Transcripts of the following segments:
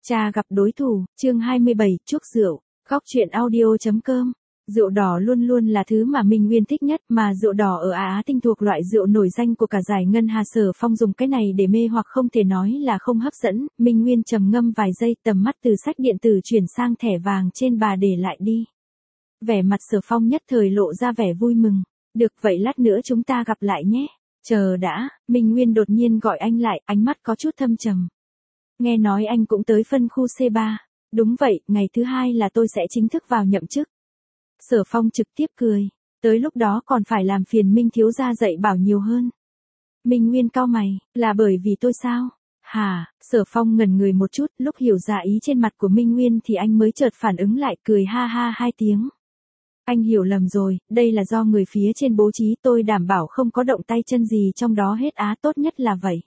Cha gặp đối thủ, chương 27, chuốc rượu, góc truyện audio.com. Rượu đỏ luôn luôn là thứ mà Minh Nguyên thích nhất, mà rượu đỏ ở Á Tinh thuộc loại rượu nổi danh của cả giải ngân hà. Sở Phong dùng cái này để mê hoặc không thể nói là không hấp dẫn. Minh Nguyên trầm ngâm vài giây, tầm mắt từ sách điện tử chuyển sang thẻ vàng trên bà để lại đi. Vẻ mặt Sở Phong nhất thời lộ ra vẻ vui mừng. Được vậy lát nữa chúng ta gặp lại nhé. Chờ đã, Minh Nguyên đột nhiên gọi anh lại, ánh mắt có chút thâm trầm. Nghe nói anh cũng tới phân khu C3. Đúng vậy, ngày thứ 2 là tôi sẽ chính thức vào nhậm chức. Sở Phong trực tiếp cười. Tới lúc đó còn phải làm phiền Minh thiếu gia dạy bảo nhiều hơn. Minh Nguyên cau mày, là bởi vì tôi sao? Hả? Sở Phong ngẩn người một chút, lúc hiểu ra ý trên mặt của Minh Nguyên thì anh mới chợt phản ứng lại, cười ha ha 2 tiếng. Anh hiểu lầm rồi, đây là do người phía trên bố trí, tôi đảm bảo không có động tay chân gì trong đó hết á, tốt nhất là vậy.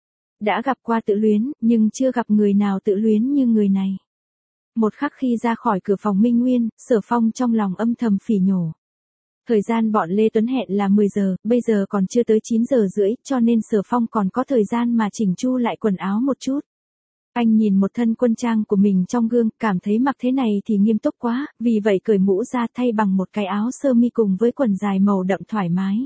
Đã gặp qua tự luyến, nhưng chưa gặp người nào tự luyến như người này. Một khắc khi ra khỏi cửa phòng Minh Nguyên, Sở Phong trong lòng âm thầm phỉ nhổ. Thời gian bọn Lê Tuấn hẹn là 10 giờ, bây giờ còn chưa tới 9 giờ rưỡi, cho nên Sở Phong còn có thời gian mà chỉnh chu lại quần áo một chút. Anh nhìn một thân quân trang của mình trong gương, cảm thấy mặc thế này thì nghiêm túc quá, vì vậy cởi mũ ra thay bằng một cái áo sơ mi cùng với quần dài màu đậm thoải mái.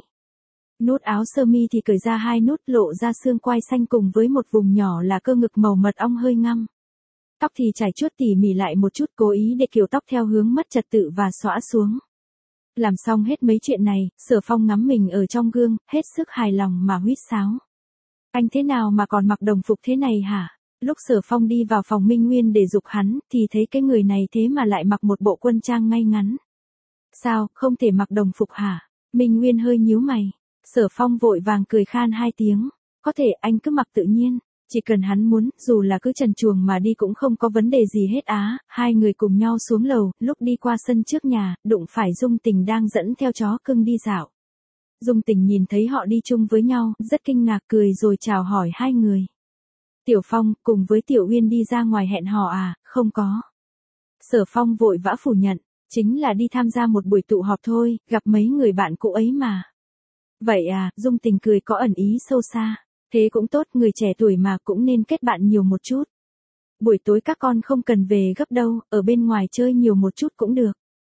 Nút áo sơ mi thì cởi ra 2 nút, lộ ra xương quai xanh cùng với một vùng nhỏ là cơ ngực màu mật ong hơi ngăm. Tóc thì trải chuốt tỉ mỉ lại một chút, cố ý để kiểu tóc theo hướng mất trật tự và xõa xuống. Làm xong hết mấy chuyện này, Sở Phong ngắm mình ở trong gương, hết sức hài lòng mà huýt sáo. Anh thế nào mà còn mặc đồng phục thế này hả? Lúc Sở Phong đi vào phòng Minh Nguyên để giục hắn, thì thấy cái người này thế mà lại mặc một bộ quân trang ngay ngắn. Sao, không thể mặc đồng phục hả? Minh Nguyên hơi nhíu mày. Sở Phong vội vàng cười khan 2 tiếng. Có thể anh cứ mặc tự nhiên. Chỉ cần hắn muốn, dù là cứ trần truồng mà đi cũng không có vấn đề gì hết á. Hai người cùng nhau xuống lầu, lúc đi qua sân trước nhà, đụng phải Dung Tình đang dẫn theo chó cưng đi dạo. Dung Tình nhìn thấy họ đi chung với nhau, rất kinh ngạc, cười rồi chào hỏi hai người. Tiểu Phong, cùng với Tiểu Uyên đi ra ngoài hẹn hò à? Không có. Sở Phong vội vã phủ nhận, chính là đi tham gia một buổi tụ họp thôi, gặp mấy người bạn cũ ấy mà. Vậy à? Dung Tình cười có ẩn ý sâu xa. Thế cũng tốt, người trẻ tuổi mà cũng nên kết bạn nhiều một chút. Buổi tối các con không cần về gấp đâu, ở bên ngoài chơi nhiều một chút cũng được.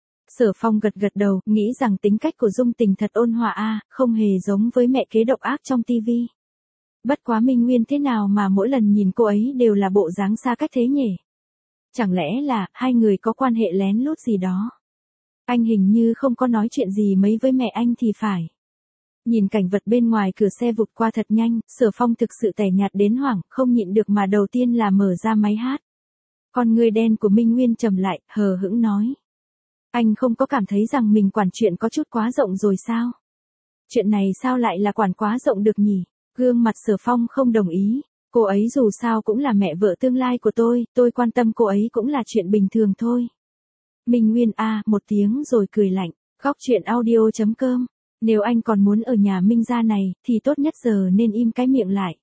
Sở Phong gật gật đầu, nghĩ rằng tính cách của Dung Tình thật ôn hòa a, không hề giống với mẹ kế độc ác trong tivi. Bất quá Minh Nguyên thế nào mà mỗi lần nhìn cô ấy đều là bộ dáng xa cách thế nhỉ? Chẳng lẽ là hai người có quan hệ lén lút gì đó? Anh hình như không có nói chuyện gì mấy với mẹ anh thì phải. Nhìn cảnh vật bên ngoài cửa xe vụt qua thật nhanh, Sở Phong thực sự tẻ nhạt đến hoảng, không nhịn được mà đầu tiên là mở ra máy hát. Con người đen của Minh Nguyên trầm lại, hờ hững nói. Anh không có cảm thấy rằng mình quản chuyện có chút quá rộng rồi sao? Chuyện này sao lại là quản quá rộng được nhỉ? Gương mặt Sở Phong không đồng ý. Cô ấy dù sao cũng là mẹ vợ tương lai của tôi quan tâm cô ấy cũng là chuyện bình thường thôi. Minh Nguyên một tiếng rồi cười lạnh, góc truyện audio.com. Nếu anh còn muốn ở nhà Minh gia này, thì tốt nhất giờ nên im cái miệng lại.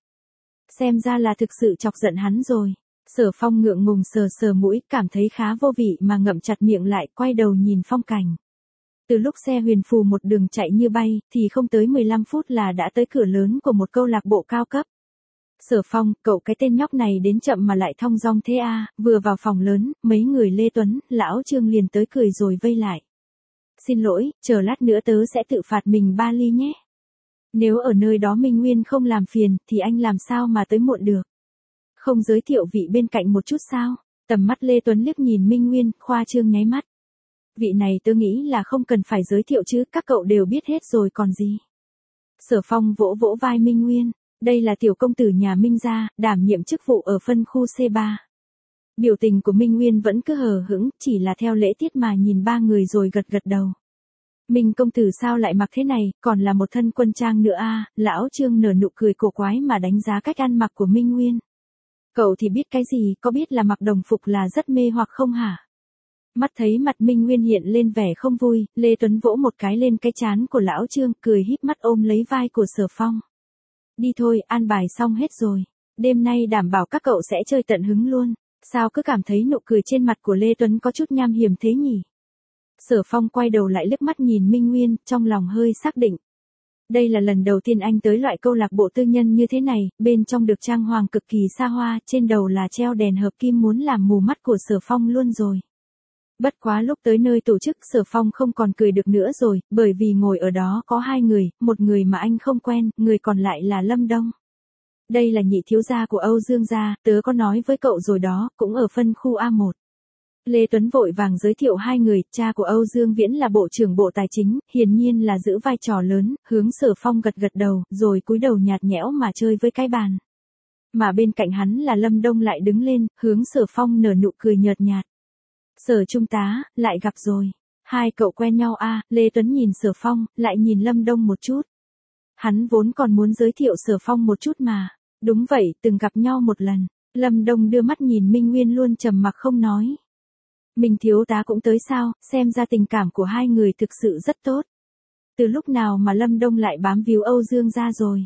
Xem ra là thực sự chọc giận hắn rồi. Sở Phong ngượng ngùng sờ sờ mũi, cảm thấy khá vô vị mà ngậm chặt miệng lại, quay đầu nhìn phong cảnh. Từ lúc xe huyền phù một đường chạy như bay, thì không tới 15 phút là đã tới cửa lớn của một câu lạc bộ cao cấp. Sở Phong, cậu cái tên nhóc này đến chậm mà lại thong dong thế à? Vừa vào phòng lớn, mấy người Lê Tuấn, Lão Trương liền tới cười rồi vây lại. Xin lỗi, chờ lát nữa tớ sẽ tự phạt mình 3 ly nhé. Nếu ở nơi đó Minh Nguyên không làm phiền, thì anh làm sao mà tới muộn được? Không giới thiệu vị bên cạnh một chút sao? Tầm mắt Lê Tuấn liếc nhìn Minh Nguyên, khoa trương nháy mắt. Vị này tớ nghĩ là không cần phải giới thiệu chứ, các cậu đều biết hết rồi còn gì. Sở Phong vỗ vỗ vai Minh Nguyên, đây là tiểu công tử nhà Minh gia, đảm nhiệm chức vụ ở phân khu C3. Biểu tình của Minh Nguyên vẫn cứ hờ hững, chỉ là theo lễ tiết mà nhìn ba người rồi gật gật đầu. Minh công tử sao lại mặc thế này, còn là một thân quân trang nữa à? Lão Trương nở nụ cười cổ quái mà đánh giá cách ăn mặc của Minh Nguyên. Cậu thì biết cái gì, có biết là mặc đồng phục là rất mê hoặc không hả? Mắt thấy mặt Minh Nguyên hiện lên vẻ không vui, Lê Tuấn vỗ một cái lên cái trán của Lão Trương, cười híp mắt ôm lấy vai của Sở Phong. Đi thôi, an bài xong hết rồi. Đêm nay đảm bảo các cậu sẽ chơi tận hứng luôn. Sao cứ cảm thấy nụ cười trên mặt của Lê Tuấn có chút nham hiểm thế nhỉ? Sở Phong quay đầu lại liếc mắt nhìn Minh Nguyên, trong lòng hơi xác định. Đây là lần đầu tiên anh tới loại câu lạc bộ tư nhân như thế này, bên trong được trang hoàng cực kỳ xa hoa, trên đầu là treo đèn hợp kim muốn làm mù mắt của Sở Phong luôn rồi. Bất quá lúc tới nơi tổ chức Sở Phong không còn cười được nữa rồi, bởi vì ngồi ở đó có hai người, một người mà anh không quen, người còn lại là Lâm Đông. Đây là nhị thiếu gia của Âu Dương gia, tớ có nói với cậu rồi đó, cũng ở phân khu A1. Lê Tuấn vội vàng giới thiệu hai người, cha của Âu Dương Viễn là Bộ trưởng Bộ Tài chính, hiển nhiên là giữ vai trò lớn, hướng Sở Phong gật gật đầu, rồi cúi đầu nhạt nhẽo mà chơi với cái bàn. Mà bên cạnh hắn là Lâm Đông lại đứng lên, hướng Sở Phong nở nụ cười nhợt nhạt. Sở trung tá, lại gặp rồi. Hai cậu quen nhau à, Lê Tuấn nhìn Sở Phong, lại nhìn Lâm Đông một chút. Hắn vốn còn muốn giới thiệu Sở Phong một chút mà. Đúng vậy, từng gặp nhau một lần. Lâm Đông đưa mắt nhìn Minh Nguyên luôn trầm mặc không nói. Minh thiếu tá cũng tới sao, xem ra tình cảm của hai người thực sự rất tốt. Từ lúc nào mà Lâm Đông lại bám víu Âu Dương gia rồi?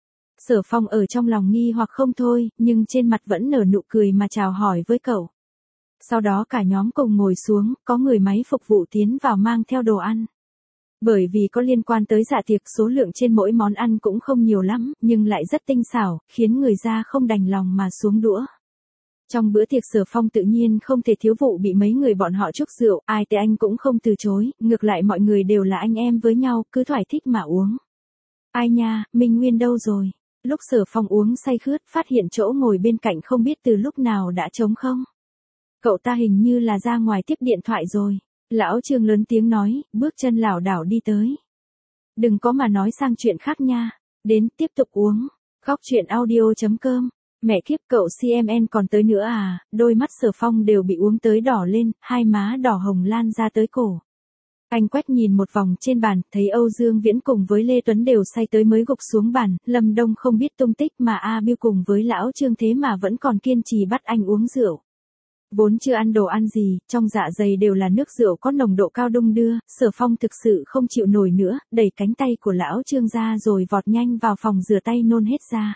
Sở Phong ở trong lòng nghi hoặc không thôi, nhưng trên mặt vẫn nở nụ cười mà chào hỏi với cậu. Sau đó cả nhóm cùng ngồi xuống, có người máy phục vụ tiến vào mang theo đồ ăn. Bởi vì có liên quan tới dạ tiệc, số lượng trên mỗi món ăn cũng không nhiều lắm, nhưng lại rất tinh xảo, khiến người ra không đành lòng mà xuống đũa. Trong bữa tiệc Sở Phong tự nhiên không thể thiếu vụ bị mấy người bọn họ chúc rượu, ai tới anh cũng không từ chối, ngược lại mọi người đều là anh em với nhau, cứ thoải thích mà uống. Ai nha, Minh Nguyên đâu rồi? Lúc Sở Phong uống say khướt, phát hiện chỗ ngồi bên cạnh không biết từ lúc nào đã trống không. Cậu ta hình như là ra ngoài tiếp điện thoại rồi. Lão Trương lớn tiếng nói, bước chân lảo đảo đi tới. Đừng có mà nói sang chuyện khác nha. Đến tiếp tục uống. Góc chuyện audio.com. Mẹ kiếp, cậu CMN còn tới nữa à? Đôi mắt Sở Phong đều bị uống tới đỏ lên, hai má đỏ hồng lan ra tới cổ. Anh quét nhìn một vòng trên bàn, thấy Âu Dương Viễn cùng với Lê Tuấn đều say tới mới gục xuống bàn, Lâm Đông không biết tung tích mà A Biêu cùng với lão Trương thế mà vẫn còn kiên trì bắt anh uống rượu. Vốn chưa ăn đồ ăn gì, trong dạ dày đều là nước rượu có nồng độ cao đung đưa, Sở Phong thực sự không chịu nổi nữa, đẩy cánh tay của lão Trương ra rồi vọt nhanh vào phòng rửa tay nôn hết ra.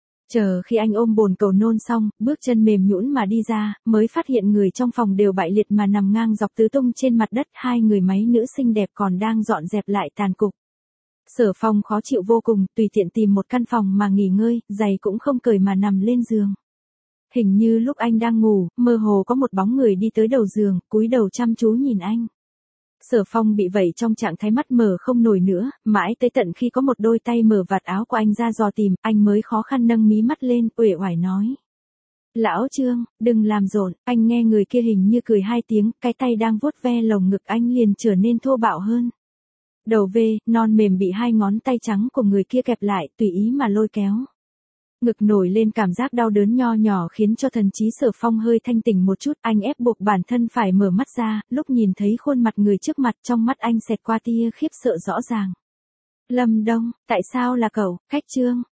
Chờ khi anh ôm bồn cầu nôn xong, bước chân mềm nhũn mà đi ra, mới phát hiện người trong phòng đều bại liệt mà nằm ngang dọc tứ tung trên mặt đất, hai người máy nữ xinh đẹp còn đang dọn dẹp lại tàn cục. Sở Phong khó chịu vô cùng, tùy tiện tìm một căn phòng mà nghỉ ngơi, giày cũng không cởi mà nằm lên giường. Hình như lúc anh đang ngủ, mơ hồ có một bóng người đi tới đầu giường, cúi đầu chăm chú nhìn anh. Sở Phong bị vẩy trong trạng thái mắt mở không nổi nữa, mãi tới tận khi có một đôi tay mở vạt áo của anh ra dò tìm, anh mới khó khăn nâng mí mắt lên, uể oải nói. Lão Trương, đừng làm rộn, anh nghe người kia hình như cười hai tiếng, cái tay đang vuốt ve lồng ngực anh liền trở nên thô bạo hơn. Đầu vê, non mềm bị hai ngón tay trắng của người kia kẹp lại, tùy ý mà lôi kéo. Ngực nổi lên cảm giác đau đớn nho nhỏ khiến cho thần trí Sở Phong hơi thanh tỉnh một chút, anh ép buộc bản thân phải mở mắt ra, lúc nhìn thấy khuôn mặt người trước mặt trong mắt anh xẹt qua tia khiếp sợ rõ ràng. Lâm Đông, tại sao là cậu, Khách Trương,